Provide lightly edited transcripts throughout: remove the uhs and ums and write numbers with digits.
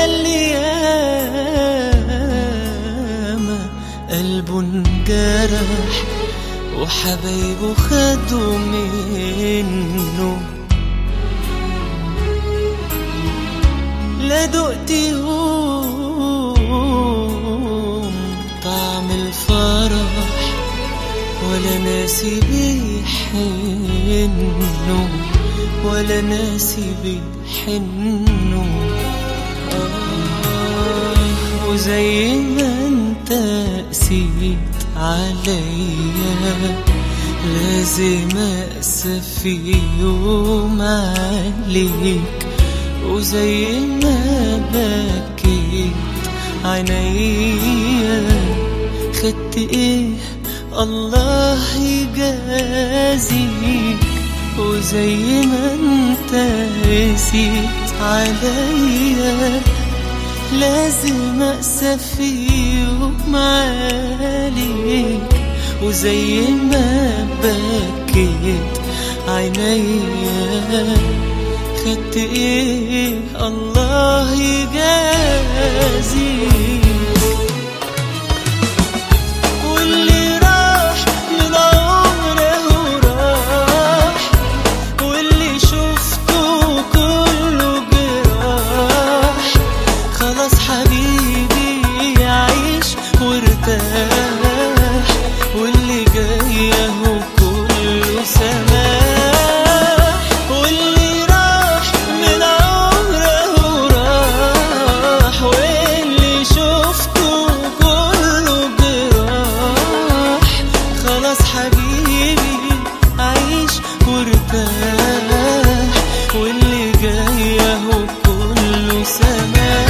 ياللي ياما قلبه انجرح وحبايبه خدوا منه، لا دقت يوم طعم الفرح ولا ناسي بيحنه، ولا ناسي بيحنه. وزي ما انت قسيت عليا لازم اقسى في يوم عليك، وزي ما بكيت عينيا خدت ايه الله يجازيك، وزي ما انت قسيت عليا لازم اقسى في يوم عليك، وزي ما بكيت عينيا خدت ايه الله يجازيك. واللي راح من عمره راح، واللي شفته كله جراح، خلاص حبيبي يعيش وارتاح، واللي جاي اهو كله سماح. واللي راح من عمره راح، واللي شفته كله جراح، خلاص حبيبي عيش وارتاح، واللي جاي اهو كله سماح.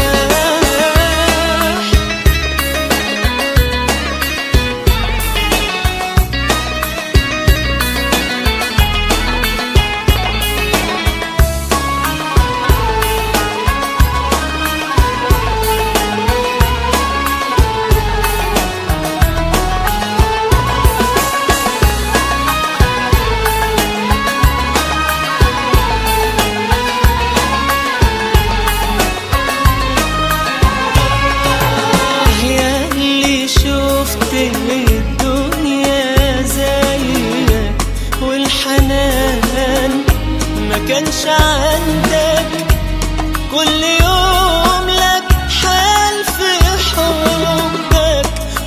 الدنيا زيك والحنان ما كانش عندك، كل يوم لك حال في حبك،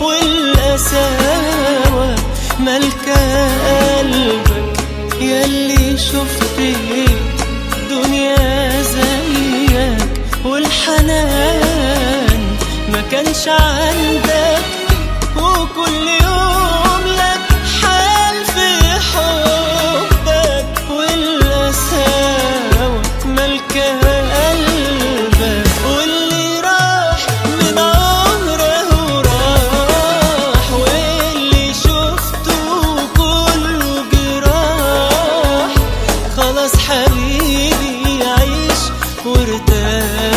والقساوة مالكة قلبك ياللي شفت الدنيا زيك والحنان ما كانش عندك، وكل يوم لك حال في حبك، والقساوة مالكة قلبك. واللي راح من عمره راح، واللي شفته كله جراح، خلاص حبيبي عيش وارتاح،